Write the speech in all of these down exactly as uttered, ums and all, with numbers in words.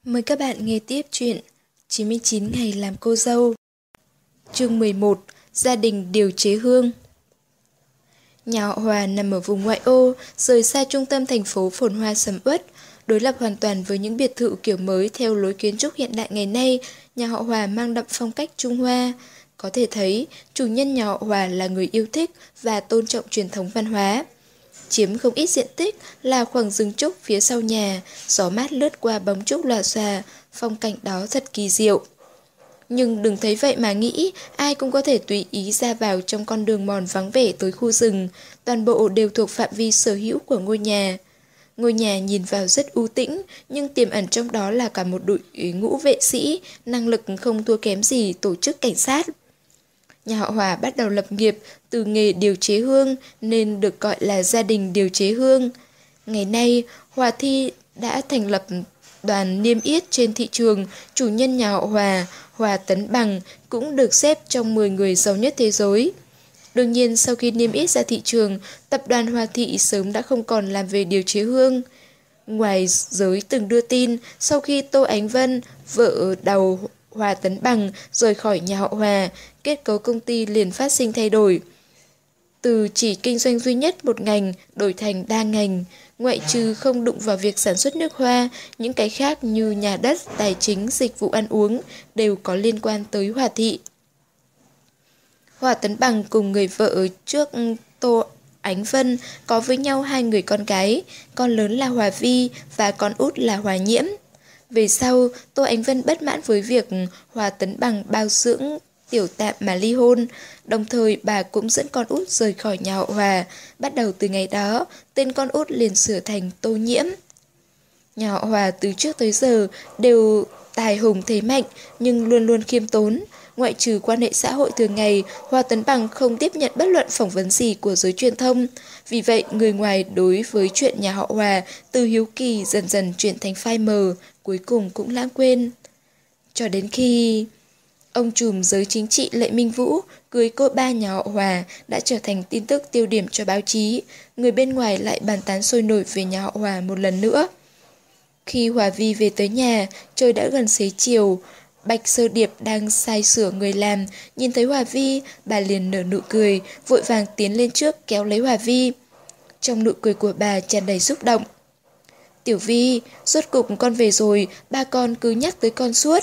Mời các bạn nghe tiếp chuyện chín mươi chín ngày làm cô dâu. Chương mười một. Gia đình điều chế hương. Nhà họ Hòa nằm ở vùng ngoại ô, rời xa trung tâm thành phố phồn hoa sầm uất, đối lập hoàn toàn với những biệt thự kiểu mới theo lối kiến trúc hiện đại ngày nay. Nhà họ Hòa mang đậm phong cách Trung Hoa. Có thể thấy, chủ nhân nhà họ Hòa là người yêu thích và tôn trọng truyền thống văn hóa. Chiếm không ít diện tích là khoảng rừng trúc phía sau nhà, gió mát lướt qua bóng trúc lòa xòa, phong cảnh đó thật kỳ diệu. Nhưng đừng thấy vậy mà nghĩ, ai cũng có thể tùy ý ra vào trong con đường mòn vắng vẻ tới khu rừng, toàn bộ đều thuộc phạm vi sở hữu của ngôi nhà. Ngôi nhà nhìn vào rất u tĩnh, nhưng tiềm ẩn trong đó là cả một đội ngũ vệ sĩ, năng lực không thua kém gì tổ chức cảnh sát. Nhà họ Hòa bắt đầu lập nghiệp từ nghề điều chế hương nên được gọi là gia đình điều chế hương. Ngày nay, Hòa Thi đã thành lập đoàn niêm yết trên thị trường, chủ nhân nhà họ Hòa, Hòa Tấn Bằng cũng được xếp trong mười người giàu nhất thế giới. Đương nhiên, sau khi niêm yết ra thị trường, tập đoàn Hòa Thị sớm đã không còn làm về điều chế hương. Ngoài giới từng đưa tin, sau khi Tô Ánh Vân, vợ đầu Hòa Tấn Bằng rời khỏi nhà họ Hòa, kết cấu công ty liền phát sinh thay đổi. Từ chỉ kinh doanh duy nhất một ngành đổi thành đa ngành, ngoại trừ không đụng vào việc sản xuất nước hoa, những cái khác như nhà đất, tài chính, dịch vụ ăn uống đều có liên quan tới Hòa Thị. Hòa Tấn Bằng cùng người vợ trước Tô Ánh Vân có với nhau hai người con gái, con lớn là Hòa Vi và con út là Hòa Nhiễm. Về sau, Tô Ánh Vân bất mãn với việc Hòa Tấn Bằng bao dưỡng tiểu tạm mà ly hôn, đồng thời bà cũng dẫn con út rời khỏi nhà họ Hòa. Bắt đầu từ ngày đó, tên con út liền sửa thành Tô Nhiễm. Nhà họ Hòa từ trước tới giờ đều tài hùng thế mạnh nhưng luôn luôn khiêm tốn. Ngoại trừ quan hệ xã hội thường ngày, Hòa Tấn Bằng không tiếp nhận bất luận phỏng vấn gì của giới truyền thông. Vì vậy, người ngoài đối với chuyện nhà họ Hòa từ hiếu kỳ dần dần chuyển thành phai mờ, cuối cùng cũng lãng quên. Cho đến khi ông trùm giới chính trị Lệ Minh Vũ cưới cô ba nhà họ Hòa đã trở thành tin tức tiêu điểm cho báo chí, người bên ngoài lại bàn tán sôi nổi về nhà họ Hòa một lần nữa. Khi Hòa Vi về tới nhà, trời đã gần xế chiều. Bạch Sơ Điệp đang sai sửa người làm, nhìn thấy Hòa Vi, bà liền nở nụ cười, vội vàng tiến lên trước kéo lấy Hòa Vi. Trong nụ cười của bà tràn đầy xúc động. Tiểu Vi, rốt cục con về rồi, ba con cứ nhắc tới con suốt.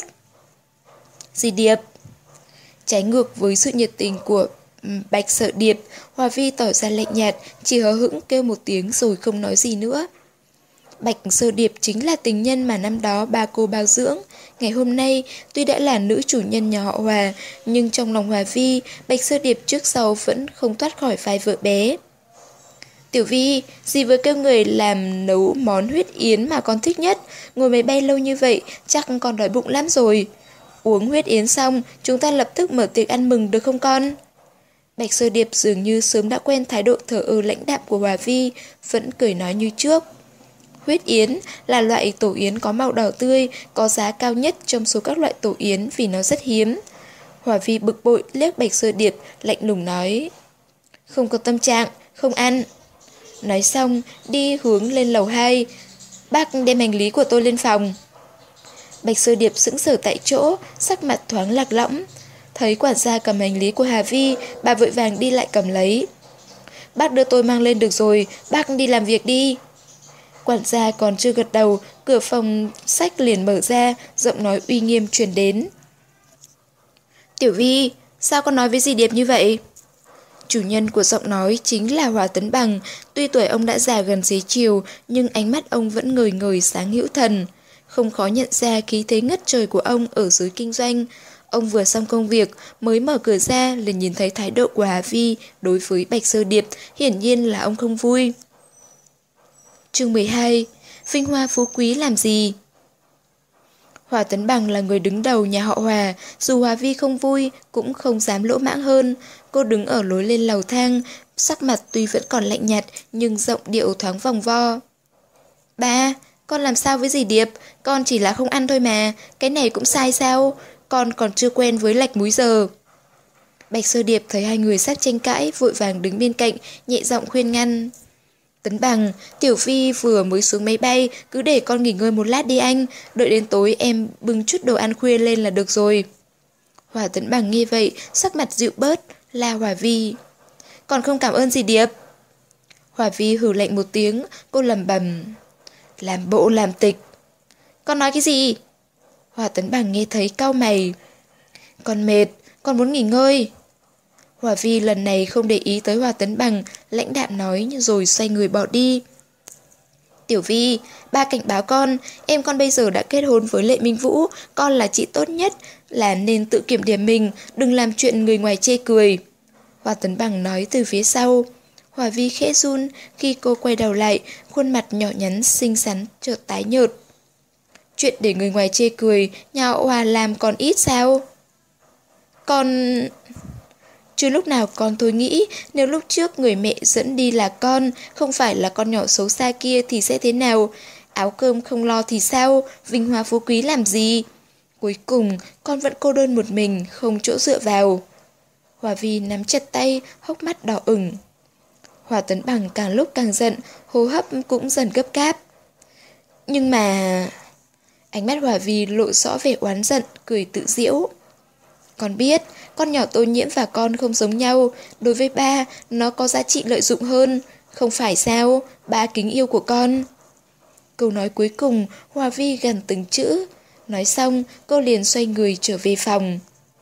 Dì Điệp. Trái ngược với sự nhiệt tình của Bạch Sợ Điệp, Hòa Vi tỏ ra lạnh nhạt, chỉ hờ hững kêu một tiếng rồi không nói gì nữa. Bạch Sơ Điệp chính là tình nhân mà năm đó ba cô bao dưỡng. Ngày hôm nay, tuy đã là nữ chủ nhân nhà họ Hòa, nhưng trong lòng Hòa Vi, Bạch Sơ Điệp trước sau vẫn không thoát khỏi vai vợ bé. Tiểu Vi, dì vừa kêu người làm nấu món huyết yến mà con thích nhất. Ngồi máy bay lâu như vậy, chắc con đói bụng lắm rồi. Uống huyết yến xong, chúng ta lập tức mở tiệc ăn mừng được không con? Bạch Sơ Điệp dường như sớm đã quen thái độ thờ ơ lãnh đạm của Hòa Vi, vẫn cười nói như trước. Huyết yến là loại tổ yến có màu đỏ tươi, có giá cao nhất trong số các loại tổ yến vì nó rất hiếm. Hòa Vi bực bội liếc Bạch Sơ Điệp, lạnh lùng nói. Không có tâm trạng, không ăn. Nói xong, đi hướng lên lầu hai. Bác đem hành lý của tôi lên phòng. Bạch Sơ Điệp sững sờ tại chỗ, sắc mặt thoáng lạc lõng. Thấy quản gia cầm hành lý của Hà Vi, bà vội vàng đi lại cầm lấy. Bác đưa tôi mang lên được rồi, bác đi làm việc đi. Quản gia còn chưa gật đầu, cửa phòng sách liền mở ra, giọng nói uy nghiêm truyền đến. Tiểu Vi, sao con nói với dì Điệp như vậy? Chủ nhân của giọng nói chính là Hòa Tấn Bằng. Tuy tuổi ông đã già gần xế chiều, nhưng ánh mắt ông vẫn ngời ngời sáng hữu thần. Không khó nhận ra khí thế ngất trời của ông ở giới kinh doanh. Ông vừa xong công việc, mới mở cửa ra liền nhìn thấy thái độ của Hà Vi đối với Bạch Sơ Điệp, hiển nhiên là ông không vui. Chương mười hai. Vinh hoa phú quý làm gì? Hòa Tấn Bằng là người đứng đầu nhà họ Hòa, dù Hòa Vi không vui, cũng không dám lỗ mãng hơn. Cô đứng ở lối lên lầu thang, sắc mặt tuy vẫn còn lạnh nhạt, nhưng giọng điệu thoáng vòng vo. Ba, con làm sao với dì Điệp? Con chỉ là không ăn thôi mà, cái này cũng sai sao? Con còn chưa quen với lạch múi giờ. Bạch Sơ Điệp thấy hai người sắp tranh cãi, vội vàng đứng bên cạnh, nhẹ giọng khuyên ngăn. Tấn Bằng, Tiểu Phi vừa mới xuống máy bay, cứ để con nghỉ ngơi một lát đi anh, đợi đến tối em bưng chút đồ ăn khuya lên là được rồi. Hòa Tấn Bằng nghe vậy, sắc mặt dịu bớt, la Hòa Vi. Còn không cảm ơn gì Điệp. Hòa Vi hừ lạnh một tiếng, cô lẩm bẩm. Làm bộ làm tịch. Con nói cái gì? Hòa Tấn Bằng nghe thấy cau mày. Con mệt, con muốn nghỉ ngơi. Hòa Vi lần này không để ý tới Hòa Tấn Bằng, lãnh đạm nói rồi xoay người bỏ đi. Tiểu Vi, ba cảnh báo con, em con bây giờ đã kết hôn với Lệ Minh Vũ, con là chị tốt nhất, là nên tự kiểm điểm mình, đừng làm chuyện người ngoài chê cười. Hòa Tấn Bằng nói từ phía sau. Hòa Vi khẽ run, khi cô quay đầu lại, khuôn mặt nhỏ nhắn xinh xắn chợt tái nhợt. Chuyện để người ngoài chê cười, nhà họ Hòa làm còn ít sao? Con... Chứ lúc nào con thôi nghĩ, nếu lúc trước người mẹ dẫn đi là con, không phải là con nhỏ xấu xa kia thì sẽ thế nào? Áo cơm không lo thì sao? Vinh hoa phú quý làm gì? Cuối cùng, con vẫn cô đơn một mình, không chỗ dựa vào. Hòa Vi nắm chặt tay, hốc mắt đỏ ửng. Hòa Tấn Bằng càng lúc càng giận, hô hấp cũng dần gấp gáp. Nhưng mà... Ánh mắt Hòa Vi lộ rõ vẻ oán giận, cười tự giễu. Con biết, con nhỏ Tô Nhiễm và con không giống nhau. Đối với ba, nó có giá trị lợi dụng hơn. Không phải sao, ba kính yêu của con. Câu nói cuối cùng, Hòa Vi gần từng chữ. Nói xong, cô liền xoay người trở về phòng.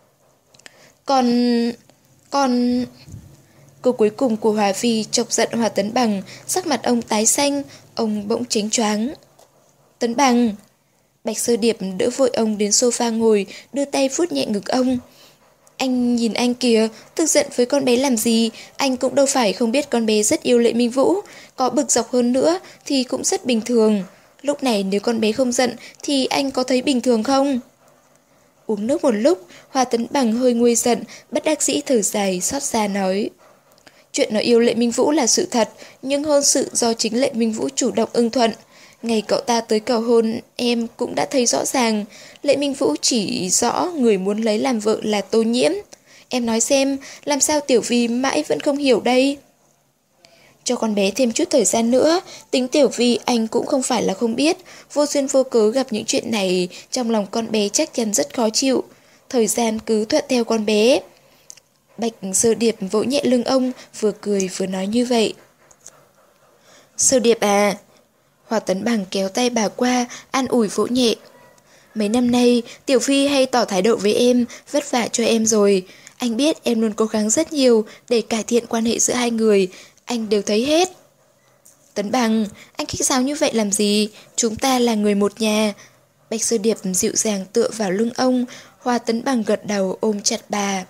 Con... Con... Câu cuối cùng của Hòa Vi chọc giận Hòa Tấn Bằng, sắc mặt ông tái xanh, ông bỗng chếnh choáng. Tấn Bằng... Bạch Sơ Điệp đỡ vội ông đến sofa ngồi, đưa tay vuốt nhẹ ngực ông. Anh nhìn anh kìa, tức giận với con bé làm gì, anh cũng đâu phải không biết con bé rất yêu Lệ Minh Vũ, có bực dọc hơn nữa thì cũng rất bình thường. Lúc này nếu con bé không giận thì anh có thấy bình thường không? Uống nước một lúc, Hòa Tấn Bằng hơi nguôi giận, bất đắc dĩ thở dài, xót xa nói. Chuyện nó yêu Lệ Minh Vũ là sự thật, nhưng hôn sự do chính Lệ Minh Vũ chủ động ưng thuận. Ngày cậu ta tới cầu hôn, em cũng đã thấy rõ ràng, Lệ Minh Vũ chỉ rõ người muốn lấy làm vợ là Tô Nhiễm. Em nói xem, làm sao Tiểu Vi mãi vẫn không hiểu đây? Cho con bé thêm chút thời gian nữa, tính Tiểu Vi anh cũng không phải là không biết, vô duyên vô cớ gặp những chuyện này, trong lòng con bé chắc chắn rất khó chịu. Thời gian cứ thuận theo con bé. Bạch Sơ Điệp vỗ nhẹ lưng ông, vừa cười vừa nói như vậy. Sơ Điệp à... Hòa Tấn Bằng kéo tay bà qua, an ủi vỗ nhẹ. Mấy năm nay, Tiểu Phi hay tỏ thái độ với em, vất vả cho em rồi. Anh biết em luôn cố gắng rất nhiều để cải thiện quan hệ giữa hai người, anh đều thấy hết. Tấn Bằng, anh khách sáo như vậy làm gì? Chúng ta là người một nhà. Bạch Sơ Điệp dịu dàng tựa vào lưng ông, Hòa Tấn Bằng gật đầu ôm chặt bà.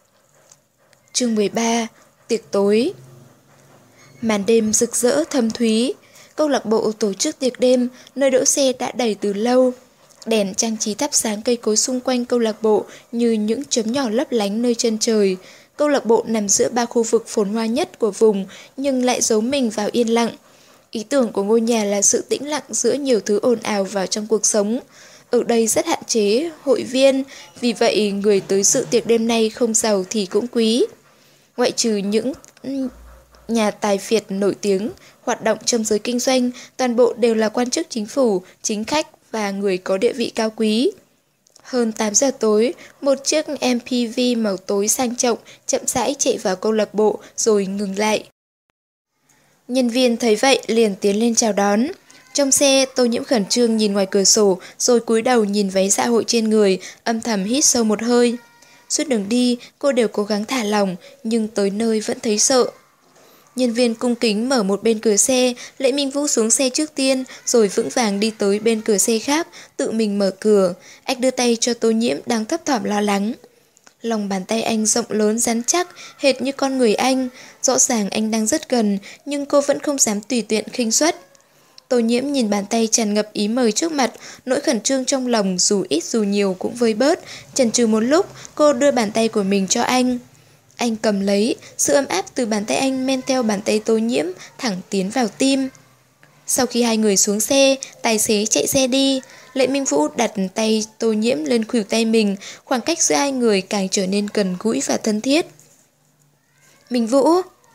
Chương mười ba. Tiệc tối. Màn đêm rực rỡ thâm thúy. Câu lạc bộ tổ chức tiệc đêm, nơi đỗ xe đã đầy từ lâu. Đèn trang trí thắp sáng cây cối xung quanh câu lạc bộ như những chấm nhỏ lấp lánh nơi chân trời. Câu lạc bộ nằm giữa ba khu vực phồn hoa nhất của vùng nhưng lại giấu mình vào yên lặng. Ý tưởng của ngôi nhà là sự tĩnh lặng giữa nhiều thứ ồn ào vào trong cuộc sống. Ở đây rất hạn chế hội viên, vì vậy người tới dự tiệc đêm nay không giàu thì cũng quý. Ngoại trừ những nhà tài phiệt nổi tiếng, hoạt động trong giới kinh doanh, toàn bộ đều là quan chức chính phủ, chính khách và người có địa vị cao quý. Hơn tám giờ tối, một chiếc em pê vê màu tối sang trọng chậm rãi chạy vào câu lạc bộ rồi ngừng lại. Nhân viên thấy vậy liền tiến lên chào đón. Trong xe, Tô Nhiễm khẩn trương nhìn ngoài cửa sổ rồi cúi đầu nhìn váy dạ hội trên người, âm thầm hít sâu một hơi. Suốt đường đi, cô đều cố gắng thả lỏng, nhưng tới nơi vẫn thấy sợ. Nhân viên cung kính mở một bên cửa xe, Lệ Minh Vũ xuống xe trước tiên, rồi vững vàng đi tới bên cửa xe khác, tự mình mở cửa. Anh đưa tay cho Tô Nhiễm đang thấp thỏm lo lắng. Lòng bàn tay anh rộng lớn rắn chắc, hệt như con người anh. Rõ ràng anh đang rất gần, nhưng cô vẫn không dám tùy tiện khinh suất. Tô Nhiễm nhìn bàn tay tràn ngập ý mời trước mặt, nỗi khẩn trương trong lòng dù ít dù nhiều cũng vơi bớt. Chần chừ một lúc, cô đưa bàn tay của mình cho anh. Anh cầm lấy, sự ấm áp từ bàn tay anh men theo bàn tay Tô Nhiễm, thẳng tiến vào tim. Sau khi hai người xuống xe, tài xế chạy xe đi. Lệ Minh Vũ đặt tay Tô Nhiễm lên khuỷu tay mình, khoảng cách giữa hai người càng trở nên gần gũi và thân thiết. Minh Vũ!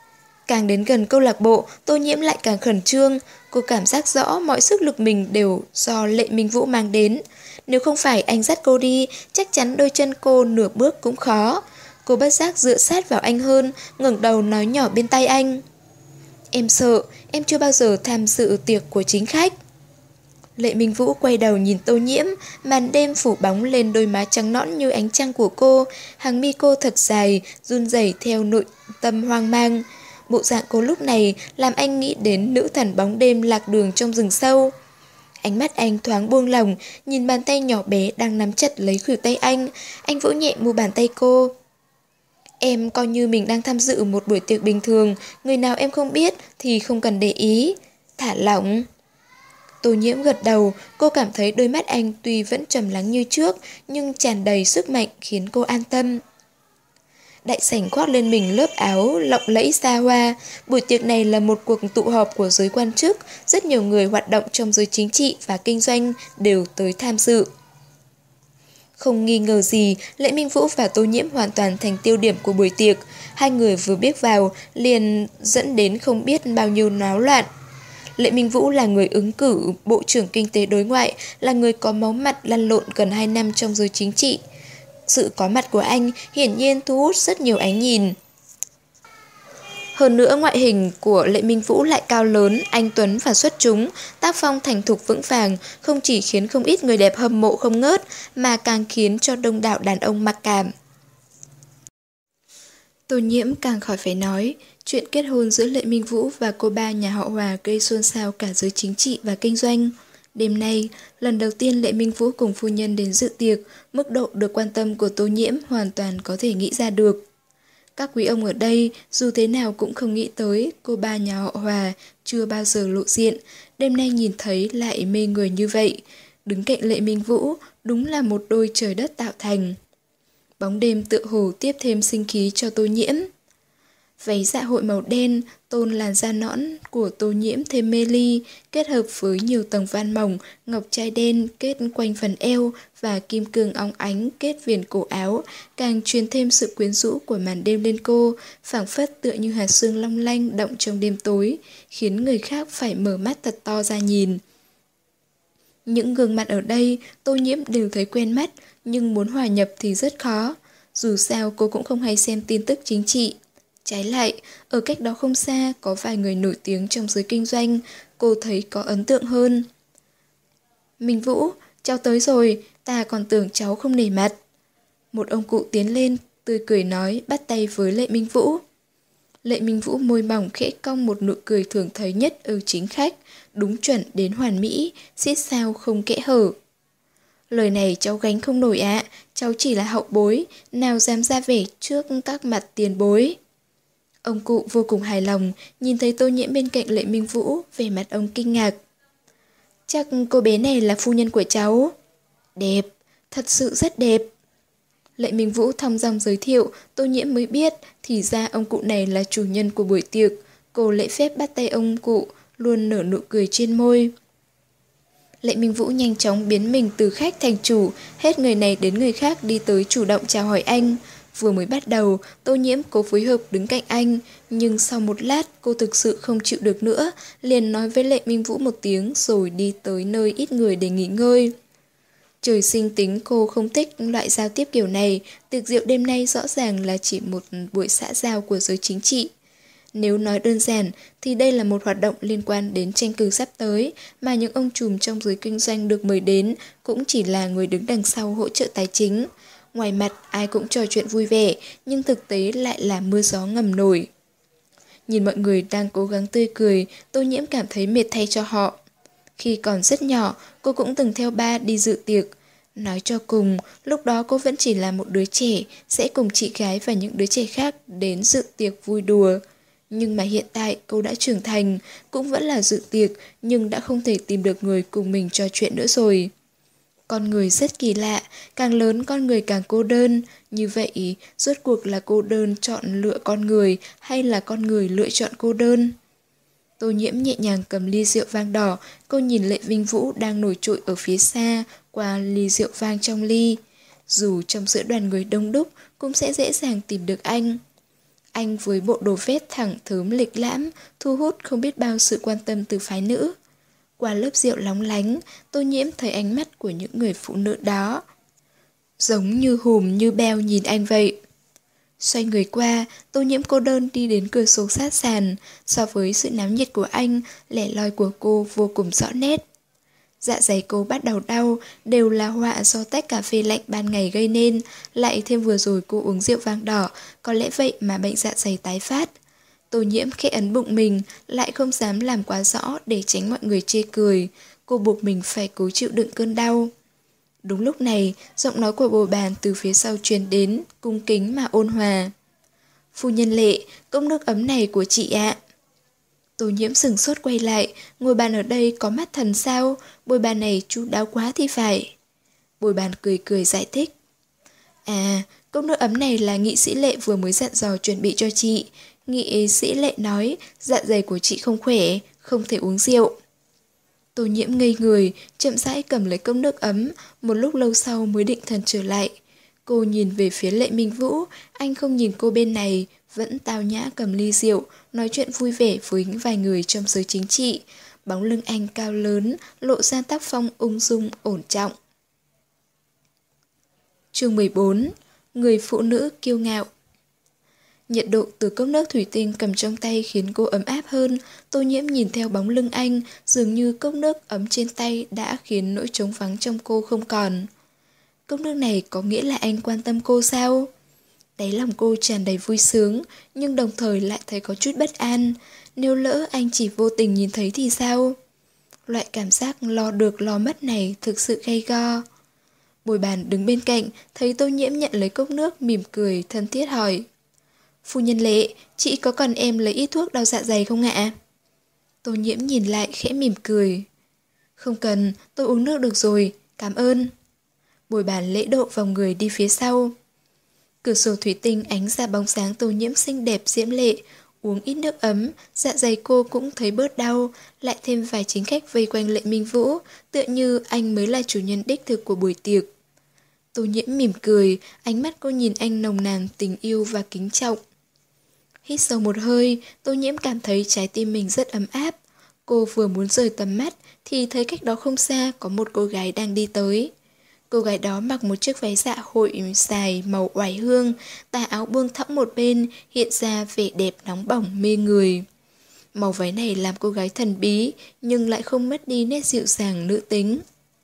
Càng đến gần câu lạc bộ, Tô Nhiễm lại càng khẩn trương. Cô cảm giác rõ mọi sức lực mình đều do Lệ Minh Vũ mang đến. Nếu không phải anh dắt cô đi, chắc chắn đôi chân cô nửa bước cũng khó. Cô bất giác dựa sát vào anh hơn, ngẩng đầu nói nhỏ bên tai anh. Em sợ, em chưa bao giờ tham dự tiệc của chính khách. Lệ Minh Vũ quay đầu nhìn Tô Nhiễm, màn đêm phủ bóng lên đôi má trắng nõn như ánh trăng của cô, hàng mi cô thật dài, run rẩy theo nội tâm hoang mang. Bộ dạng cô lúc này làm anh nghĩ đến nữ thần bóng đêm lạc đường trong rừng sâu. Ánh mắt anh thoáng buông lỏng, nhìn bàn tay nhỏ bé đang nắm chặt lấy khuỷu tay anh, anh vỗ nhẹ mu bàn tay cô. Em coi như mình đang tham dự một buổi tiệc bình thường, người nào em không biết thì không cần để ý. Thả lỏng. Tô Nhiễm gật đầu, cô cảm thấy đôi mắt anh tuy vẫn trầm lắng như trước, nhưng tràn đầy sức mạnh khiến cô an tâm. Đại sảnh khoác lên mình lớp áo lộng lẫy xa hoa. Buổi tiệc này là một cuộc tụ họp của giới quan chức, rất nhiều người hoạt động trong giới chính trị và kinh doanh đều tới tham dự. Không nghi ngờ gì, Lệ Minh Vũ và Tô Nhiễm hoàn toàn thành tiêu điểm của buổi tiệc. Hai người vừa bước vào liền dẫn đến không biết bao nhiêu náo loạn. Lệ Minh Vũ là người ứng cử Bộ trưởng Kinh tế Đối ngoại, là người có máu mặt lăn lộn gần hai năm trong giới chính trị. Sự có mặt của anh hiển nhiên thu hút rất nhiều ánh nhìn. Hơn nữa ngoại hình của Lệ Minh Vũ lại cao lớn, anh tuấn và xuất chúng, tác phong thành thục vững vàng, không chỉ khiến không ít người đẹp hâm mộ không ngớt, mà càng khiến cho đông đảo đàn ông mặc cảm. Tô Nhiễm càng khỏi phải nói, chuyện kết hôn giữa Lệ Minh Vũ và cô ba nhà họ Hòa gây xôn xao cả giới chính trị và kinh doanh. Đêm nay, lần đầu tiên Lệ Minh Vũ cùng phu nhân đến dự tiệc, mức độ được quan tâm của Tô Nhiễm hoàn toàn có thể nghĩ ra được. Các quý ông ở đây dù thế nào cũng không nghĩ tới cô ba nhà họ Hòa chưa bao giờ lộ diện, đêm nay nhìn thấy lại mê người như vậy. Đứng cạnh Lệ Minh Vũ đúng là một đôi trời đất tạo thành. Bóng đêm tựa hồ tiếp thêm sinh khí cho Tô Nhiễm. Váy dạ hội màu đen tôn làn da nõn của Tô Nhiễm thêm mê ly, kết hợp với nhiều tầng van mỏng, ngọc trai đen kết quanh phần eo và kim cương óng ánh kết viền cổ áo, càng truyền thêm sự quyến rũ của màn đêm lên cô, phảng phất tựa như hạt sương long lanh động trong đêm tối, khiến người khác phải mở mắt thật to ra nhìn. Những gương mặt ở đây Tô Nhiễm đều thấy quen mắt, nhưng muốn hòa nhập thì rất khó. Dù sao cô cũng không hay xem tin tức chính trị. Trái lại, ở cách đó không xa có vài người nổi tiếng trong giới kinh doanh, cô thấy có ấn tượng hơn. Minh Vũ, cháu tới rồi, ta còn tưởng cháu không nể mặt. Một ông cụ tiến lên, tươi cười nói, bắt tay với Lệ Minh Vũ. Lệ Minh Vũ môi mỏng khẽ cong một nụ cười thường thấy nhất ở chính khách, đúng chuẩn đến hoàn mỹ, xiết sao không kẽ hở. Lời này cháu gánh không nổi ạ, cháu chỉ là hậu bối, nào dám ra vẻ trước các mặt tiền bối. Ông cụ vô cùng hài lòng, nhìn thấy Tô Nhiễm bên cạnh Lệ Minh Vũ, vẻ mặt ông kinh ngạc. Chắc cô bé này là phu nhân của cháu. Đẹp, thật sự rất đẹp. Lệ Minh Vũ thong dong giới thiệu, Tô Nhiễm mới biết, thì ra ông cụ này là chủ nhân của buổi tiệc. Cô lễ phép bắt tay ông cụ, luôn nở nụ cười trên môi. Lệ Minh Vũ nhanh chóng biến mình từ khách thành chủ, hết người này đến người khác đi tới chủ động chào hỏi anh. Vừa mới bắt đầu, Tô Nhiễm cố phối hợp đứng cạnh anh, nhưng sau một lát cô thực sự không chịu được nữa, liền nói với Lệ Minh Vũ một tiếng rồi đi tới nơi ít người để nghỉ ngơi. Trời sinh tính cô không thích loại giao tiếp kiểu này, tiệc rượu đêm nay rõ ràng là chỉ một buổi xã giao của giới chính trị. Nếu nói đơn giản thì đây là một hoạt động liên quan đến tranh cử sắp tới, mà những ông trùm trong giới kinh doanh được mời đến cũng chỉ là người đứng đằng sau hỗ trợ tài chính. Ngoài mặt ai cũng trò chuyện vui vẻ, nhưng thực tế lại là mưa gió ngầm nổi. Nhìn mọi người đang cố gắng tươi cười, Tô Nhiễm cảm thấy mệt thay cho họ. Khi còn rất nhỏ, cô cũng từng theo ba đi dự tiệc. Nói cho cùng, lúc đó cô vẫn chỉ là một đứa trẻ, sẽ cùng chị gái và những đứa trẻ khác đến dự tiệc vui đùa. Nhưng mà hiện tại cô đã trưởng thành, cũng vẫn là dự tiệc, nhưng đã không thể tìm được người cùng mình trò chuyện nữa rồi. Con người rất kỳ lạ, càng lớn con người càng cô đơn. Như vậy, rốt cuộc là cô đơn chọn lựa con người hay là con người lựa chọn cô đơn? Tô Nhiễm nhẹ nhàng cầm ly rượu vang đỏ, cô nhìn Lệ Minh Vũ đang nổi trội ở phía xa qua ly rượu vang trong ly. Dù trong giữa đoàn người đông đúc cũng sẽ dễ dàng tìm được anh. Anh với bộ đồ vest thẳng thớm lịch lãm, thu hút không biết bao sự quan tâm từ phái nữ. Qua lớp rượu lóng lánh, Tô Nhiễm thấy ánh mắt của những người phụ nữ đó giống như hùm như beo nhìn anh vậy. Xoay người qua, Tô Nhiễm cô đơn đi đến cửa sổ sát sàn. So với sự náo nhiệt của anh, lẻ loi của cô vô cùng rõ nét. Dạ dày cô bắt đầu đau, đều là họa do tách cà phê lạnh ban ngày gây nên, lại thêm vừa rồi cô uống rượu vang đỏ, có lẽ vậy mà bệnh dạ dày tái phát. Tô Nhiễm khẽ ấn bụng mình, lại không dám làm quá rõ để tránh mọi người chê cười. Cô buộc mình phải cố chịu đựng cơn đau. Đúng lúc này, giọng nói của bồ bàn từ phía sau truyền đến, cung kính mà ôn hòa. Phu nhân Lệ, cốc nước ấm này của chị ạ. Tô Nhiễm sửng sốt quay lại, ngồi bàn ở đây có mắt thần sao, bồi bàn này chu đáo quá thì phải. Bồi bàn cười cười giải thích. À, cốc nước ấm này là nghị sĩ Lệ vừa mới dặn dò chuẩn bị cho chị. Nghị sĩ Lệ nói, dạ dày của chị không khỏe, không thể uống rượu. Tô Nhiễm ngây người, chậm rãi cầm lấy cốc nước ấm, một lúc lâu sau mới định thần trở lại. Cô nhìn về phía Lệ Minh Vũ, anh không nhìn cô bên này, vẫn tao nhã cầm ly rượu, nói chuyện vui vẻ với những vài người trong giới chính trị. Bóng lưng anh cao lớn, lộ ra tác phong ung dung, ổn trọng. Chương mười bốn. Người phụ nữ kiêu ngạo. Nhiệt độ từ cốc nước thủy tinh cầm trong tay khiến cô ấm áp hơn. Tô Nhiễm nhìn theo bóng lưng anh, dường như cốc nước ấm trên tay đã khiến nỗi trống vắng trong cô không còn. Cốc nước này có nghĩa là anh quan tâm cô sao? Đáy lòng cô tràn đầy vui sướng, nhưng đồng thời lại thấy có chút bất an. Nếu lỡ anh chỉ vô tình nhìn thấy thì sao? Loại cảm giác lo được lo mất này thực sự gay go. Bồi bàn đứng bên cạnh, thấy Tô Nhiễm nhận lấy cốc nước, mỉm cười, thân thiết hỏi. Phu nhân Lệ, chị có cần em lấy ít thuốc đau dạ dày không ạ? Tô Nhiễm nhìn lại khẽ mỉm cười. Không cần, tôi uống nước được rồi, cảm ơn. Bồi bàn lễ độ vòng người đi phía sau. Cửa sổ thủy tinh ánh ra bóng dáng Tô Nhiễm xinh đẹp diễm lệ, uống ít nước ấm, dạ dày cô cũng thấy bớt đau, lại thêm vài chính khách vây quanh Lệ Minh Vũ, tựa như anh mới là chủ nhân đích thực của buổi tiệc. Tô Nhiễm mỉm cười, ánh mắt cô nhìn anh nồng nàn tình yêu và kính trọng. Hít sâu một hơi, Tô Nhiễm cảm thấy trái tim mình rất ấm áp. Cô vừa muốn rời tầm mắt thì thấy cách đó không xa có một cô gái đang đi tới. Cô gái đó mặc một chiếc váy dạ hội dài màu oải hương, tà áo buông thõng một bên, hiện ra vẻ đẹp nóng bỏng mê người. Màu váy này làm cô gái thần bí, nhưng lại không mất đi nét dịu dàng nữ tính.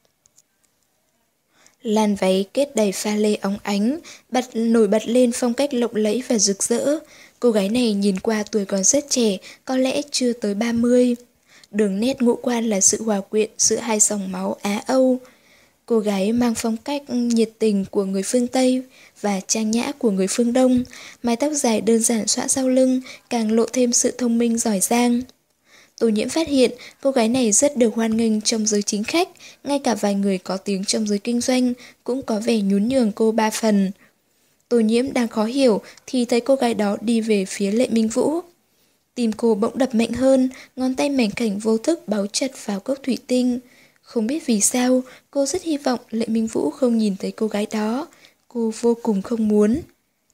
Làn váy kết đầy pha lê óng ánh, bật nổi bật lên phong cách lộng lẫy và rực rỡ. Cô gái này nhìn qua tuổi còn rất trẻ, có lẽ chưa tới ba mươi. Đường nét ngũ quan là sự hòa quyện giữa hai dòng máu Á-Âu. Cô gái mang phong cách nhiệt tình của người phương Tây và trang nhã của người phương Đông, mái tóc dài đơn giản xõa sau lưng càng lộ thêm sự thông minh giỏi giang. Tô Nhiễm phát hiện cô gái này rất được hoan nghênh trong giới chính khách, ngay cả vài người có tiếng trong giới kinh doanh cũng có vẻ nhún nhường cô ba phần. Tô Nhiễm đang khó hiểu thì thấy cô gái đó đi về phía Lệ Minh Vũ. Tim cô bỗng đập mạnh hơn, ngón tay mảnh khảnh vô thức bấu chặt vào cốc thủy tinh. Không biết vì sao, cô rất hy vọng Lệ Minh Vũ không nhìn thấy cô gái đó. Cô vô cùng không muốn.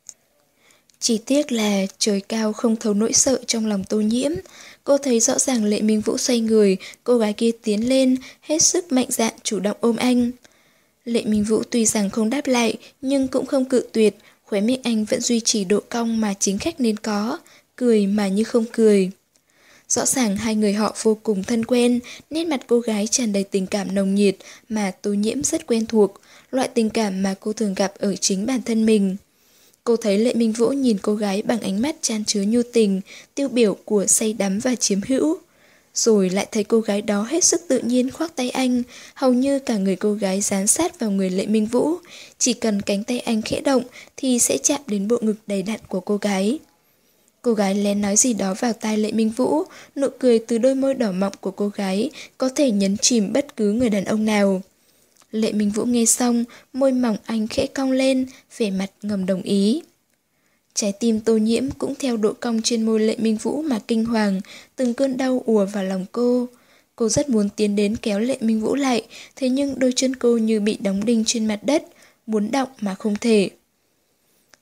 Chỉ tiếc là trời cao không thấu nỗi sợ trong lòng Tô Nhiễm. Cô thấy rõ ràng Lệ Minh Vũ xoay người, cô gái kia tiến lên, hết sức mạnh dạn chủ động ôm anh. Lệ Minh Vũ tuy rằng không đáp lại, nhưng cũng không cự tuyệt, khóe miệng anh vẫn duy trì độ cong mà chính khách nên có, cười mà như không cười. Rõ ràng hai người họ vô cùng thân quen, nét mặt cô gái tràn đầy tình cảm nồng nhiệt mà Tô Nhiễm rất quen thuộc, loại tình cảm mà cô thường gặp ở chính bản thân mình. Cô thấy Lệ Minh Vũ nhìn cô gái bằng ánh mắt chan chứa nhu tình, tiêu biểu của say đắm và chiếm hữu. Rồi lại thấy cô gái đó hết sức tự nhiên khoác tay anh, hầu như cả người cô gái dán sát vào người Lệ Minh Vũ. Chỉ cần cánh tay anh khẽ động thì sẽ chạm đến bộ ngực đầy đặn của cô gái. Cô gái lén nói gì đó vào tai Lệ Minh Vũ, nụ cười từ đôi môi đỏ mọng của cô gái có thể nhấn chìm bất cứ người đàn ông nào. Lệ Minh Vũ nghe xong, môi mỏng anh khẽ cong lên, vẻ mặt ngầm đồng ý. Trái tim Tô Nhiễm cũng theo độ cong trên môi Lệ Minh Vũ mà kinh hoàng, từng cơn đau ùa vào lòng cô. Cô rất muốn tiến đến kéo Lệ Minh Vũ lại, thế nhưng đôi chân cô như bị đóng đinh trên mặt đất, muốn động mà không thể.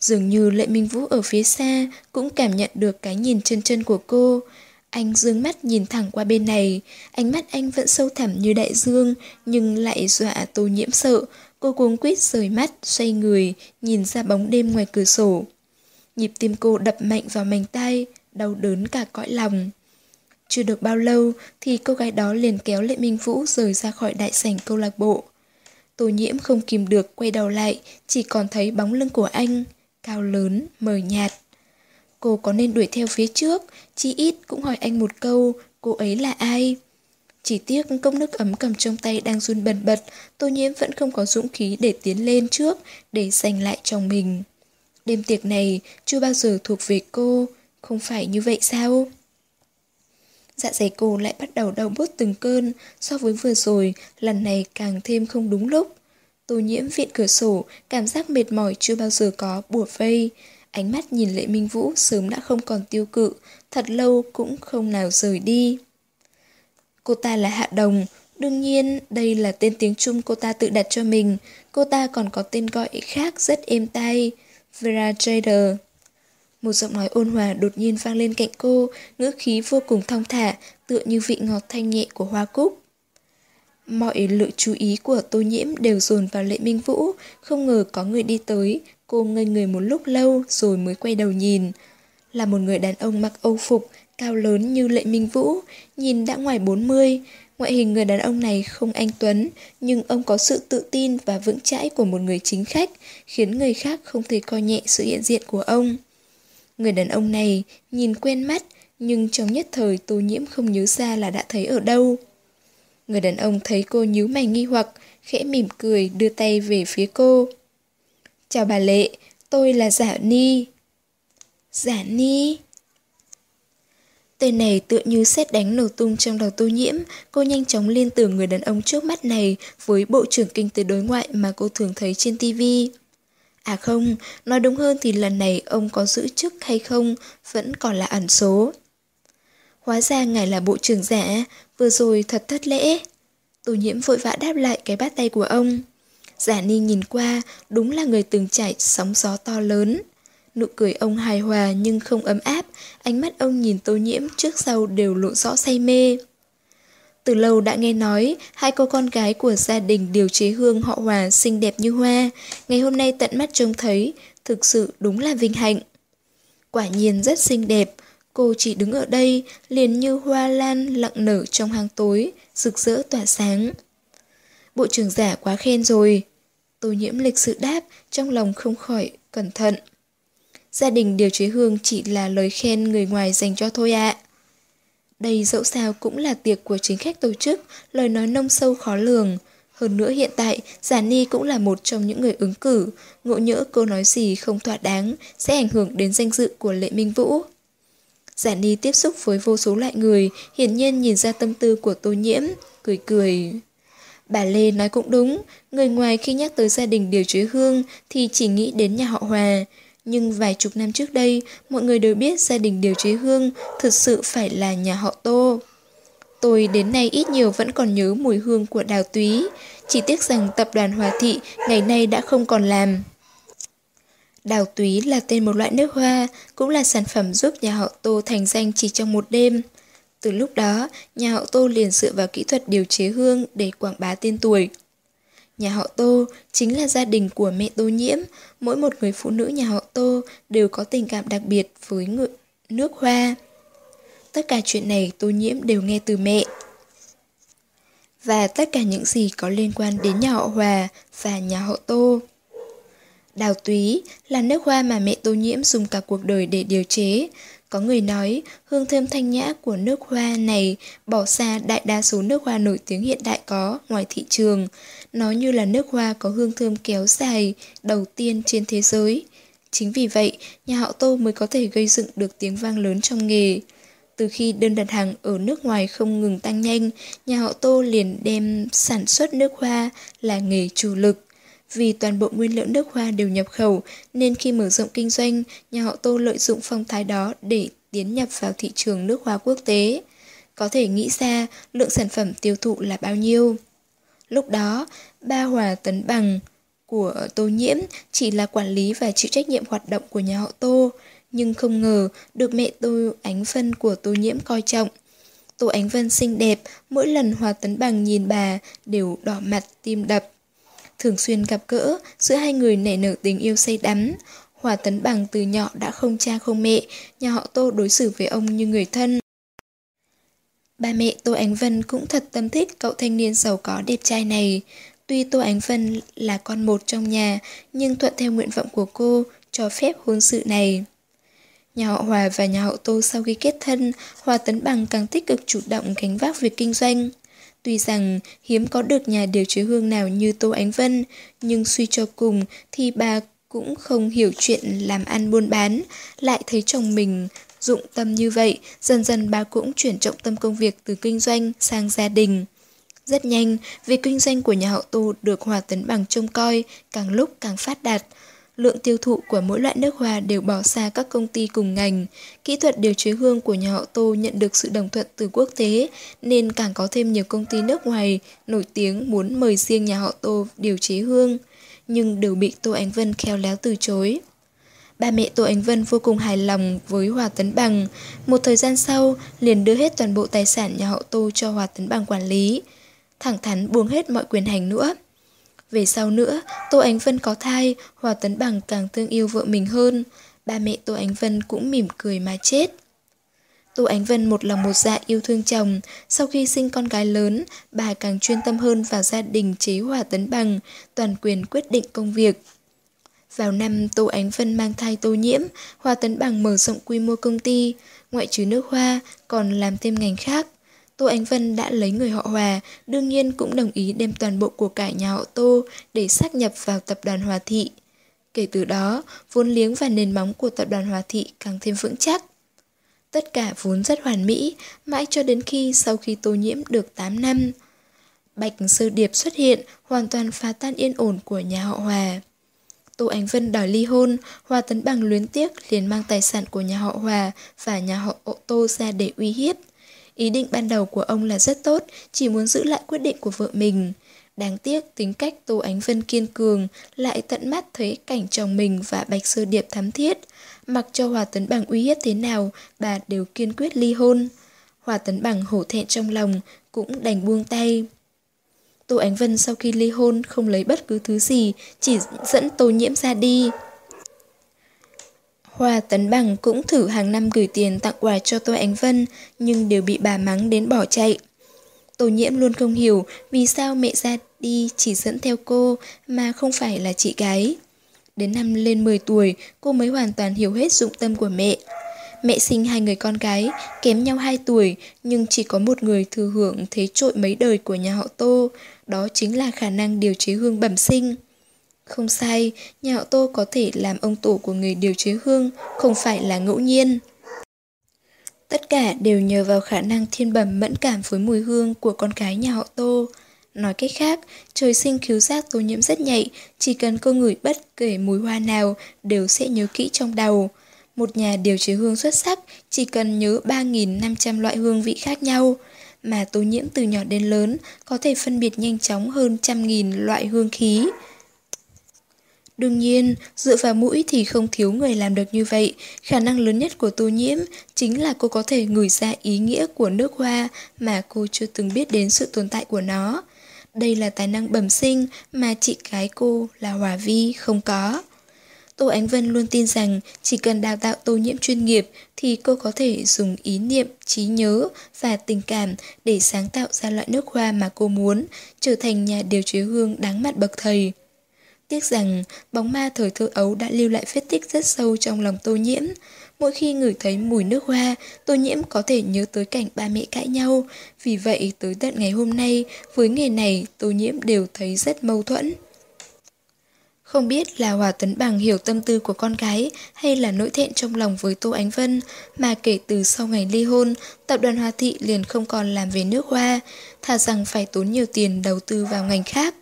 Dường như Lệ Minh Vũ ở phía xa cũng cảm nhận được cái nhìn chân chân của cô. Anh dương mắt nhìn thẳng qua bên này, ánh mắt anh vẫn sâu thẳm như đại dương, nhưng lại dọa Tô Nhiễm sợ. Cô cuống quýt rời mắt, xoay người, nhìn ra bóng đêm ngoài cửa sổ. Nhịp tim cô đập mạnh vào mảnh tai, đau đớn cả cõi lòng. Chưa được bao lâu thì cô gái đó liền kéo Lệ Minh Vũ rời ra khỏi đại sảnh câu lạc bộ. Tô Nhiễm không kìm được quay đầu lại, chỉ còn thấy bóng lưng của anh, cao lớn, mờ nhạt. Cô có nên đuổi theo phía trước, chí ít cũng hỏi anh một câu, cô ấy là ai? Chỉ tiếc cốc nước ấm cầm trong tay đang run bần bật, Tô Nhiễm vẫn không có dũng khí để tiến lên trước, để giành lại chồng mình. Đêm tiệc này chưa bao giờ thuộc về cô, không phải như vậy sao? Dạ dày cô lại bắt đầu đau buốt từng cơn, so với vừa rồi, lần này càng thêm không đúng lúc. Tô Nhiễm viện cửa sổ, cảm giác mệt mỏi chưa bao giờ có bủa vây. Ánh mắt nhìn Lệ Minh Vũ sớm đã không còn tiêu cự, thật lâu cũng không nào rời đi. Cô ta là Hạ Đồng, đương nhiên đây là tên tiếng Trung cô ta tự đặt cho mình. Cô ta còn có tên gọi khác rất êm tai, Vera Trader. Một giọng nói ôn hòa đột nhiên vang lên cạnh cô, ngữ khí vô cùng thong thả, tựa như vị ngọt thanh nhẹ của hoa cúc. Mọi lực chú ý của Tô Nhiễm đều dồn vào Lệ Minh Vũ, không ngờ có người đi tới, cô ngây người một lúc lâu rồi mới quay đầu nhìn. Là một người đàn ông mặc âu phục, cao lớn như Lệ Minh Vũ, nhìn đã ngoài bốn mươi. Ngoại hình người đàn ông này không anh tuấn, nhưng ông có sự tự tin và vững chãi của một người chính khách, khiến người khác không thể coi nhẹ sự hiện diện của ông. Người đàn ông này nhìn quen mắt, nhưng trong nhất thời Tô Nhiễm không nhớ ra là đã thấy ở đâu. Người đàn ông thấy cô nhíu mày nghi hoặc, khẽ mỉm cười đưa tay về phía cô. Chào bà Lệ, tôi là Giả Ni. Giả Ni? Tên này tựa như sét đánh nổ tung trong đầu Tô Nhiễm, cô nhanh chóng liên tưởng người đàn ông trước mắt này với bộ trưởng kinh tế đối ngoại mà cô thường thấy trên ti vi. À không, nói đúng hơn thì lần này ông có giữ chức hay không vẫn còn là ẩn số. Hóa ra ngài là bộ trưởng Giả, vừa rồi thật thất lễ. Tô Nhiễm vội vã đáp lại cái bắt tay của ông. Giả Ni nhìn qua, đúng là người từng trải sóng gió to lớn. Nụ cười ông hài hòa nhưng không ấm áp, ánh mắt ông nhìn Tô Nhiễm trước sau đều lộ rõ say mê. Từ lâu đã nghe nói, hai cô con gái của gia đình Điều Chế Hương họ Hòa xinh đẹp như hoa, ngày hôm nay tận mắt trông thấy, thực sự đúng là vinh hạnh. Quả nhiên rất xinh đẹp, cô chỉ đứng ở đây, liền như hoa lan lặng nở trong hang tối, rực rỡ tỏa sáng. Bộ trưởng Giả quá khen rồi. Tô Nhiễm lịch sự đáp, trong lòng không khỏi cẩn thận. Gia đình Điều Chế Hương chỉ là lời khen người ngoài dành cho thôi ạ. Đây dẫu sao cũng là tiệc của chính khách tổ chức, lời nói nông sâu khó lường. Hơn nữa hiện tại, Giả Ni cũng là một trong những người ứng cử, ngộ nhỡ cô nói gì không thỏa đáng, sẽ ảnh hưởng đến danh dự của Lệ Minh Vũ. Giả Ni tiếp xúc với vô số loại người, hiển nhiên nhìn ra tâm tư của Tô Nhiễm, cười cười. Bà Lê nói cũng đúng, người ngoài khi nhắc tới gia đình Điều Chế Hương thì chỉ nghĩ đến nhà họ Hòa. Nhưng vài chục năm trước đây, mọi người đều biết gia đình Điều Chế Hương thực sự phải là nhà họ Tô. Tôi đến nay ít nhiều vẫn còn nhớ mùi hương của đào túy, chỉ tiếc rằng tập đoàn Hòa Thị ngày nay đã không còn làm. Đào túy là tên một loại nước hoa, cũng là sản phẩm giúp nhà họ Tô thành danh chỉ trong một đêm. Từ lúc đó, nhà họ Tô liền dựa vào kỹ thuật điều chế hương để quảng bá tên tuổi. Nhà họ Tô chính là gia đình của mẹ Tô Nhiễm, mỗi một người phụ nữ nhà họ Tô đều có tình cảm đặc biệt với ngự nước hoa. Tất cả chuyện này Tô Nhiễm đều nghe từ mẹ. Và tất cả những gì có liên quan đến nhà họ Hòa và nhà họ Tô. Đào túy là nước hoa mà mẹ Tô Nhiễm dùng cả cuộc đời để điều chế. Có người nói hương thơm thanh nhã của nước hoa này bỏ xa đại đa số nước hoa nổi tiếng hiện đại có ngoài thị trường. Nó như là nước hoa có hương thơm kéo dài đầu tiên trên thế giới. Chính vì vậy, nhà họ Tô mới có thể gây dựng được tiếng vang lớn trong nghề. Từ khi đơn đặt hàng ở nước ngoài không ngừng tăng nhanh, nhà họ Tô liền đem sản xuất nước hoa là nghề chủ lực. Vì toàn bộ nguyên liệu nước hoa đều nhập khẩu, nên khi mở rộng kinh doanh, nhà họ Tô lợi dụng phong thái đó để tiến nhập vào thị trường nước hoa quốc tế. Có thể nghĩ ra lượng sản phẩm tiêu thụ là bao nhiêu. Lúc đó, ba Hòa Tấn Bằng, của Tô Nhiễm chỉ là quản lý và chịu trách nhiệm hoạt động của nhà họ Tô, nhưng không ngờ được mẹ Tô Ánh Vân của Tô Nhiễm coi trọng. Tô Ánh Vân xinh đẹp, mỗi lần Hòa Tấn Bằng nhìn bà đều đỏ mặt tim đập. Thường xuyên gặp gỡ, giữa hai người nảy nở tình yêu say đắm. Hòa Tấn Bằng từ nhỏ đã không cha không mẹ, nhà họ Tô đối xử với ông như người thân. Ba mẹ Tô Ánh Vân cũng thật tâm thích cậu thanh niên giàu có đẹp trai này. Tuy Tô Ánh Vân là con một trong nhà, nhưng thuận theo nguyện vọng của cô, cho phép hôn sự này. Nhà họ Hòa và nhà họ Tô sau khi kết thân, Hòa Tấn Bằng càng tích cực chủ động gánh vác việc kinh doanh. Tuy rằng hiếm có được nhà điều chế hương nào như Tô Ánh Vân, nhưng suy cho cùng thì bà cũng không hiểu chuyện làm ăn buôn bán, lại thấy chồng mình dụng tâm như vậy, dần dần bà cũng chuyển trọng tâm công việc từ kinh doanh sang gia đình. Rất nhanh, việc kinh doanh của nhà họ Tô được Hòa Tấn Bằng trông coi, càng lúc càng phát đạt. Lượng tiêu thụ của mỗi loại nước hoa đều bỏ xa các công ty cùng ngành. Kỹ thuật điều chế hương của nhà họ Tô nhận được sự đồng thuận từ quốc tế, nên càng có thêm nhiều công ty nước ngoài nổi tiếng muốn mời riêng nhà họ Tô điều chế hương, nhưng đều bị Tô Ánh Vân khéo léo từ chối. Ba mẹ Tô Ánh Vân vô cùng hài lòng với Hòa Tấn Bằng. Một thời gian sau, liền đưa hết toàn bộ tài sản nhà họ Tô cho Hòa Tấn Bằng quản lý, thẳng thắn buông hết mọi quyền hành nữa. Về sau nữa, Tô Ánh Vân có thai, Hòa Tấn Bằng càng thương yêu vợ mình hơn. Ba mẹ Tô Ánh Vân cũng mỉm cười mà chết. Tô Ánh Vân một lòng một dạ yêu thương chồng. Sau khi sinh con gái lớn, bà càng chuyên tâm hơn vào gia đình chế Hòa Tấn Bằng, toàn quyền quyết định công việc. Vào năm Tô Ánh Vân mang thai Tô Nhiễm, Hòa Tấn Bằng mở rộng quy mô công ty, ngoại trừ nước hoa, còn làm thêm ngành khác. Tô Ánh Vân đã lấy người họ Hòa, đương nhiên cũng đồng ý đem toàn bộ của cải nhà họ Tô để sáp nhập vào tập đoàn Hòa Thị. Kể từ đó, vốn liếng và nền móng của tập đoàn Hòa Thị càng thêm vững chắc. Tất cả vốn rất hoàn mỹ, mãi cho đến khi sau khi Tô Nhiễm được tám năm, Bạch Sơ Điệp xuất hiện, hoàn toàn phá tan yên ổn của nhà họ Hòa. Tô Ánh Vân đòi ly hôn, Hòa Tấn Bằng luyến tiếc liền mang tài sản của nhà họ Hòa và nhà họ Tô ra để uy hiếp. Ý định ban đầu của ông là rất tốt, chỉ muốn giữ lại quyết định của vợ mình. Đáng tiếc tính cách Tô Ánh Vân kiên cường, lại tận mắt thấy cảnh chồng mình và Bạch Sơ Điệp thắm thiết. Mặc cho Hòa Tấn Bằng uy hiếp thế nào, bà đều kiên quyết ly hôn. Hòa Tấn Bằng hổ thẹn trong lòng, cũng đành buông tay. Tô Ánh Vân sau khi ly hôn không lấy bất cứ thứ gì, chỉ dẫn Tô Nhiễm ra đi. Hòa Tấn Bằng cũng thử hàng năm gửi tiền tặng quà cho Tô Ánh Vân, nhưng đều bị bà mắng đến bỏ chạy. Tô Nhiễm luôn không hiểu vì sao mẹ ra đi chỉ dẫn theo cô mà không phải là chị gái. Đến năm lên mười tuổi, cô mới hoàn toàn hiểu hết dụng tâm của mẹ. Mẹ sinh hai người con gái, kém nhau hai tuổi, nhưng chỉ có một người thừa hưởng thế trội mấy đời của nhà họ Tô, đó chính là khả năng điều chế hương bẩm sinh. Không sai, nhà họ Tô có thể làm ông tổ của người điều chế hương, không phải là ngẫu nhiên. Tất cả đều nhờ vào khả năng thiên bẩm mẫn cảm với mùi hương của con cái nhà họ Tô. Nói cách khác, trời sinh khứu giác Tô Nhiễm rất nhạy, chỉ cần cô ngửi bất kể mùi hoa nào đều sẽ nhớ kỹ trong đầu. Một nhà điều chế hương xuất sắc chỉ cần nhớ ba nghìn năm trăm loại hương vị khác nhau, mà Tô Nhiễm từ nhỏ đến lớn có thể phân biệt nhanh chóng hơn trăm nghìn loại hương khí. Đương nhiên, dựa vào mũi thì không thiếu người làm được như vậy. Khả năng lớn nhất của Tô Nhiễm chính là cô có thể ngửi ra ý nghĩa của nước hoa mà cô chưa từng biết đến sự tồn tại của nó. Đây là tài năng bẩm sinh mà chị gái cô là Hòa Vi không có. Tô Ánh Vân luôn tin rằng chỉ cần đào tạo Tô Nhiễm chuyên nghiệp thì cô có thể dùng ý niệm, trí nhớ và tình cảm để sáng tạo ra loại nước hoa mà cô muốn, trở thành nhà điều chế hương đáng mặt bậc thầy. Tiếc rằng bóng ma thời thơ ấu đã lưu lại vết tích rất sâu trong lòng Tô Nhiễm. Mỗi khi ngửi thấy mùi nước hoa, Tô Nhiễm có thể nhớ tới cảnh ba mẹ cãi nhau. Vì vậy tới tận ngày hôm nay, với nghề này Tô Nhiễm đều thấy rất mâu thuẫn. Không biết là Hòa Tấn Bằng hiểu tâm tư của con gái hay là nỗi thẹn trong lòng với Tô Ánh Vân, mà kể từ sau ngày ly hôn, tập đoàn Hòa Thị liền không còn làm về nước hoa, thà rằng phải tốn nhiều tiền đầu tư vào ngành khác.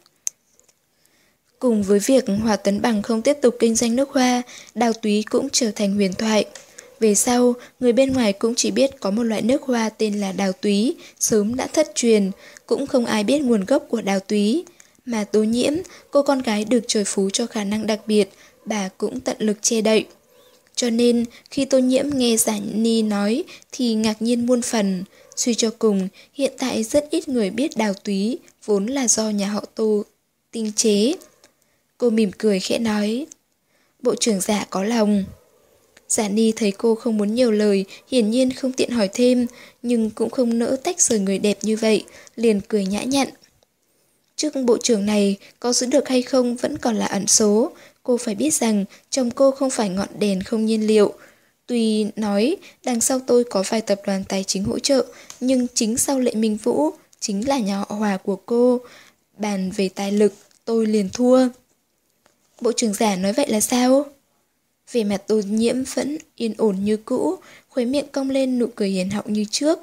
Cùng với việc Hòa Tấn Bằng không tiếp tục kinh doanh nước hoa, đào túy cũng trở thành huyền thoại. Về sau, người bên ngoài cũng chỉ biết có một loại nước hoa tên là đào túy, sớm đã thất truyền, cũng không ai biết nguồn gốc của đào túy. Mà Tô Nhiễm, cô con gái được trời phú cho khả năng đặc biệt, bà cũng tận lực che đậy. Cho nên, khi Tô Nhiễm nghe Giả Ni nói thì ngạc nhiên muôn phần. Suy cho cùng, hiện tại rất ít người biết đào túy, vốn là do nhà họ Tô tinh chế. Cô mỉm cười khẽ nói, bộ trưởng Giả có lòng. Giả Ni thấy cô không muốn nhiều lời, hiển nhiên không tiện hỏi thêm, nhưng cũng không nỡ tách rời người đẹp như vậy, liền cười nhã nhặn. Chức bộ trưởng này có giữ được hay không vẫn còn là ẩn số. Cô phải biết rằng chồng cô không phải ngọn đèn không nhiên liệu. Tuy nói đằng sau tôi có vài tập đoàn tài chính hỗ trợ, nhưng chính sau Lệ Minh Vũ chính là nhà họ Hòa của cô. Bàn về tài lực, tôi liền thua. Bộ trưởng Giả nói vậy là sao? Vẻ mặt Tô Nhiễm vẫn yên ổn như cũ, khuấy miệng cong lên nụ cười hiền hậu như trước.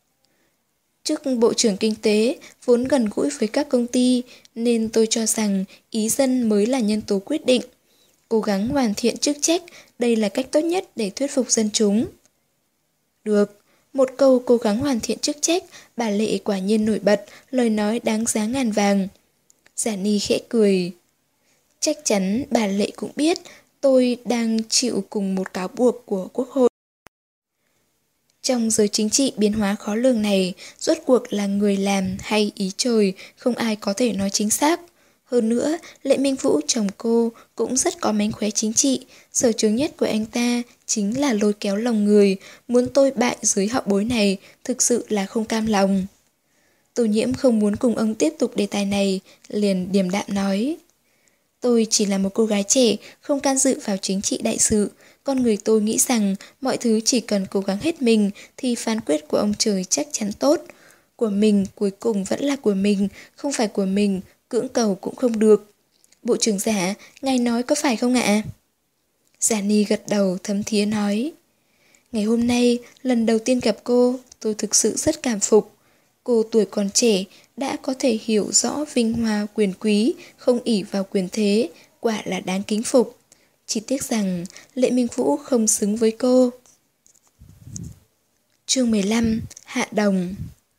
Chức bộ trưởng kinh tế vốn gần gũi với các công ty, nên tôi cho rằng ý dân mới là nhân tố quyết định. Cố gắng hoàn thiện chức trách, đây là cách tốt nhất để thuyết phục dân chúng. Được, một câu cố gắng hoàn thiện chức trách, bà Lệ quả nhiên nổi bật, lời nói đáng giá ngàn vàng. Giả Ni khẽ cười. Chắc chắn bà Lệ cũng biết tôi đang chịu cùng một cáo buộc của Quốc hội. Trong giới chính trị biến hóa khó lường này, rốt cuộc là người làm hay ý trời, không ai có thể nói chính xác. Hơn nữa, Lệ Minh Vũ chồng cô cũng rất có mánh khóe chính trị, sở trường nhất của anh ta chính là lôi kéo lòng người, muốn tôi bại dưới hậu bối này, thực sự là không cam lòng. Tô Nhiễm không muốn cùng ông tiếp tục đề tài này, liền điềm đạm nói. Tôi chỉ là một cô gái trẻ, không can dự vào chính trị đại sự. Con người tôi nghĩ rằng mọi thứ chỉ cần cố gắng hết mình thì phán quyết của ông trời chắc chắn tốt. Của mình cuối cùng vẫn là của mình, không phải của mình, cưỡng cầu cũng không được. Bộ trưởng Giả, ngài nói có phải không ạ? Giả Ni gật đầu thấm thía nói. Ngày hôm nay, lần đầu tiên gặp cô, tôi thực sự rất cảm phục. Cô tuổi còn trẻ, đã có thể hiểu rõ vinh hoa quyền quý, không ỷ vào quyền thế, quả là đáng kính phục. Chỉ tiếc rằng Lệ Minh Vũ không xứng với cô. Chương mười lăm. Hạ Đồng.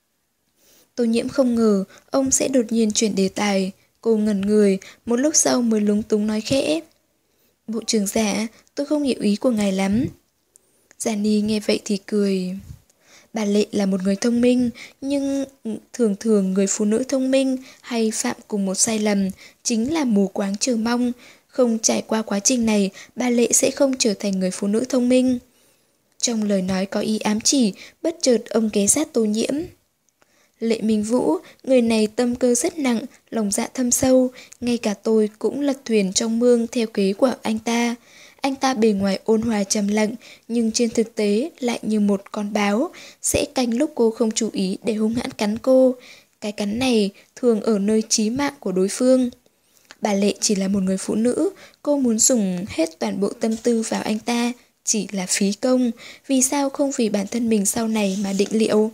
Tô Nhiễm không ngờ ông sẽ đột nhiên chuyển đề tài. Cô ngẩn người, một lúc sau mới lúng túng nói khẽ. Bộ trưởng Giả, tôi không hiểu ý của ngài lắm. Giả Ni nghe vậy thì cười. Bà Lệ là một người thông minh, nhưng thường thường người phụ nữ thông minh hay phạm cùng một sai lầm chính là mù quáng chờ mong. Không trải qua quá trình này, bà Lệ sẽ không trở thành người phụ nữ thông minh. Trong lời nói có ý ám chỉ, bất chợt ông ghé sát Tô Nhiễm. Lệ Minh Vũ, người này tâm cơ rất nặng, lòng dạ thâm sâu, ngay cả tôi cũng lật thuyền trong mương theo kế của anh ta. Anh ta bề ngoài ôn hòa trầm lặng, nhưng trên thực tế lại như một con báo, sẽ canh lúc cô không chú ý để hung hãn cắn cô. Cái cắn này thường ở nơi chí mạng của đối phương. Bà Lệ chỉ là một người phụ nữ, cô muốn dùng hết toàn bộ tâm tư vào anh ta, chỉ là phí công. Vì sao không vì bản thân mình sau này mà định liệu?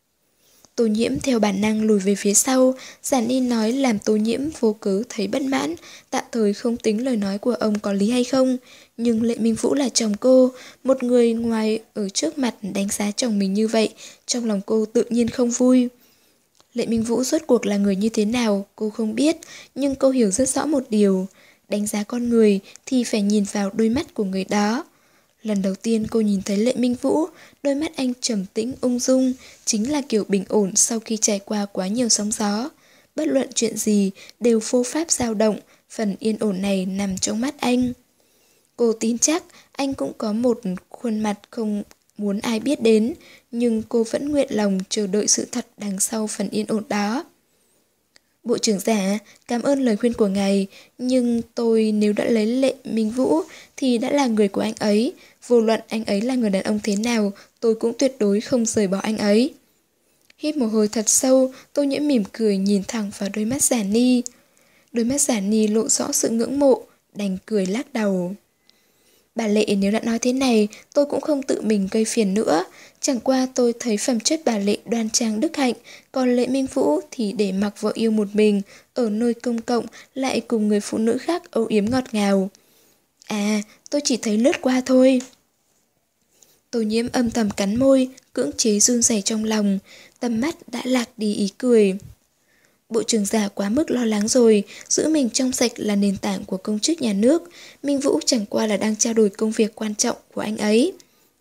Tô Nhiễm theo bản năng lùi về phía sau, Giả Ni nói làm Tô Nhiễm vô cớ thấy bất mãn, tạm thời không tính lời nói của ông có lý hay không. Nhưng Lệ Minh Vũ là chồng cô, một người ngoài ở trước mặt đánh giá chồng mình như vậy, trong lòng cô tự nhiên không vui. Lệ Minh Vũ rốt cuộc là người như thế nào, cô không biết, nhưng cô hiểu rất rõ một điều. Đánh giá con người thì phải nhìn vào đôi mắt của người đó. Lần đầu tiên cô nhìn thấy Lệ Minh Vũ, đôi mắt anh trầm tĩnh ung dung, chính là kiểu bình ổn sau khi trải qua quá nhiều sóng gió. Bất luận chuyện gì đều vô pháp dao động, phần yên ổn này nằm trong mắt anh. Cô tin chắc anh cũng có một khuôn mặt không muốn ai biết đến, nhưng cô vẫn nguyện lòng chờ đợi sự thật đằng sau phần yên ổn đó. Bộ trưởng Giả, cảm ơn lời khuyên của ngài, nhưng tôi nếu đã lấy Lệ Minh Vũ thì đã là người của anh ấy. Vô luận anh ấy là người đàn ông thế nào, tôi cũng tuyệt đối không rời bỏ anh ấy. Hít một hơi thật sâu, Tô Nhiễm mỉm cười nhìn thẳng vào đôi mắt Giả Ni. Đôi mắt Giả Ni lộ rõ sự ngưỡng mộ, đành cười lắc đầu. Bà Lệ nếu đã nói thế này, tôi cũng không tự mình gây phiền nữa. Chẳng qua tôi thấy phẩm chất bà Lệ đoan trang đức hạnh, còn Lệ Minh Vũ thì để mặc vợ yêu một mình, ở nơi công cộng lại cùng người phụ nữ khác âu yếm ngọt ngào. À, tôi chỉ thấy lướt qua thôi. Tô Nhiễm âm thầm cắn môi, cưỡng chế run rẩy trong lòng, tầm mắt đã lạc đi ý cười. Bộ trưởng già quá mức lo lắng rồi, giữ mình trong sạch là nền tảng của công chức nhà nước. Minh Vũ chẳng qua là đang trao đổi công việc quan trọng của anh ấy.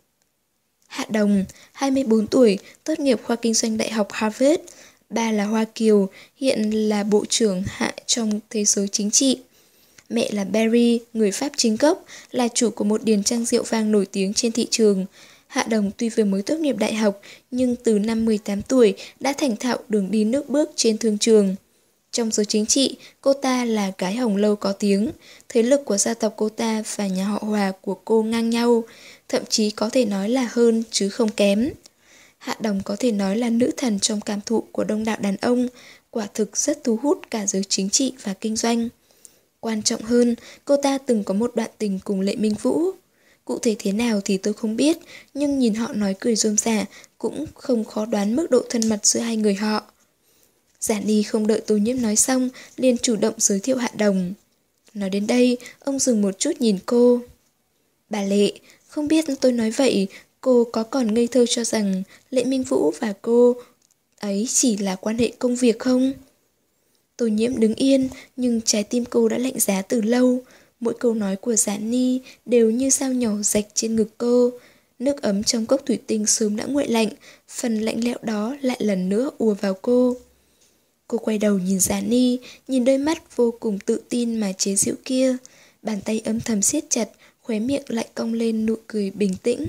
Hạ Đồng, hai mươi bốn tuổi, tốt nghiệp khoa kinh doanh Đại học Harvard. Ba là Hoa Kiều, hiện là bộ trưởng hạ trong thế giới chính trị. Mẹ là Barry, người Pháp chính gốc, là chủ của một điền trang rượu vang nổi tiếng trên thị trường. Hạ Đồng tuy vừa mới tốt nghiệp đại học, nhưng từ năm mười tám tuổi đã thành thạo đường đi nước bước trên thương trường. Trong giới chính trị, cô ta là gái hồng lâu có tiếng. Thế lực của gia tộc cô ta và nhà họ Hòa của cô ngang nhau, thậm chí có thể nói là hơn chứ không kém. Hạ Đồng có thể nói là nữ thần trong cảm thụ của đông đảo đàn ông, quả thực rất thu hút cả giới chính trị và kinh doanh. Quan trọng hơn, cô ta từng có một đoạn tình cùng Lệ Minh Vũ. Cụ thể thế nào thì tôi không biết, nhưng nhìn họ nói cười rôm rả cũng không khó đoán mức độ thân mật giữa hai người họ. Giả Ni không đợi Tô Nhiễm nói xong, liền chủ động giới thiệu Hạ Đồng. Nói đến đây, ông dừng một chút nhìn cô. Bà Lệ, không biết tôi nói vậy, cô có còn ngây thơ cho rằng Lệ Minh Vũ và cô ấy chỉ là quan hệ công việc không? Tô Nhiễm đứng yên, nhưng trái tim cô đã lạnh giá từ lâu. Mỗi câu nói của Giả Ni đều như dao nhỏ rạch trên ngực cô. Nước ấm trong cốc thủy tinh sớm đã nguội lạnh, phần lạnh lẽo đó lại lần nữa ùa vào cô. Cô quay đầu nhìn Giả Ni, nhìn đôi mắt vô cùng tự tin mà chế giễu kia. Bàn tay âm thầm siết chặt, khóe miệng lại cong lên nụ cười bình tĩnh.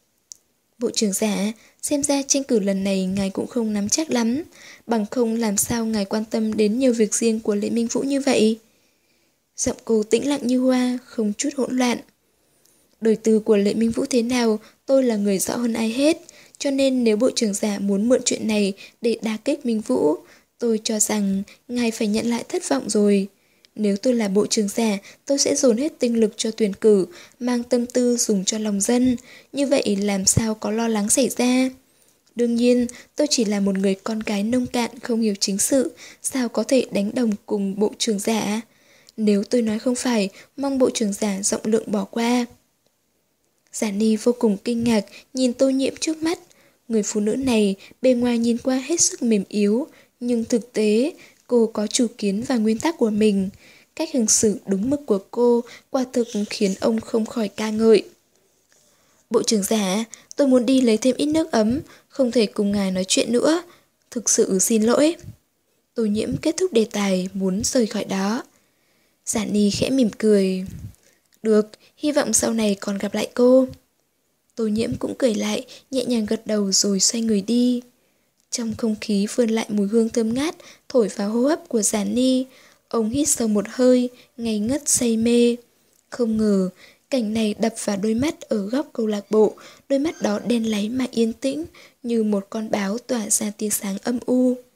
Bộ trưởng Giả, xem ra tranh cử lần này ngài cũng không nắm chắc lắm. Bằng không làm sao ngài quan tâm đến nhiều việc riêng của Lệ Minh Vũ như vậy? Giọng cô tĩnh lặng như hoa, không chút hỗn loạn. Đời tư của Lệ Minh Vũ thế nào, tôi là người rõ hơn ai hết. Cho nên nếu Bộ trưởng Giả muốn mượn chuyện này để đả kích Minh Vũ, tôi cho rằng ngài phải nhận lại thất vọng rồi. Nếu tôi là Bộ trưởng Giả, tôi sẽ dồn hết tinh lực cho tuyển cử, mang tâm tư dùng cho lòng dân. Như vậy làm sao có lo lắng xảy ra? Đương nhiên, tôi chỉ là một người con gái nông cạn không hiểu chính sự, sao có thể đánh đồng cùng Bộ trưởng Giả? Nếu tôi nói không phải, mong Bộ trưởng Giả rộng lượng bỏ qua. Giả Ni vô cùng kinh ngạc, nhìn Tô Nhiễm trước mắt. Người phụ nữ này bề ngoài nhìn qua hết sức mềm yếu, nhưng thực tế cô có chủ kiến và nguyên tắc của mình. Cách hành xử đúng mực của cô quả thực khiến ông không khỏi ca ngợi. Bộ trưởng Giả, tôi muốn đi lấy thêm ít nước ấm, không thể cùng ngài nói chuyện nữa. Thực sự xin lỗi. Tô Nhiễm kết thúc đề tài, muốn rời khỏi đó. Giả Ni khẽ mỉm cười. Được, hy vọng sau này còn gặp lại cô. Tô Nhiễm cũng cười lại, nhẹ nhàng gật đầu rồi xoay người đi. Trong không khí vươn lại mùi hương thơm ngát, thổi vào hô hấp của Giả Ni. Ông hít sâu một hơi, ngây ngất say mê. Không ngờ, cảnh này đập vào đôi mắt ở góc câu lạc bộ, đôi mắt đó đen láy mà yên tĩnh, như một con báo tỏa ra tia sáng âm u.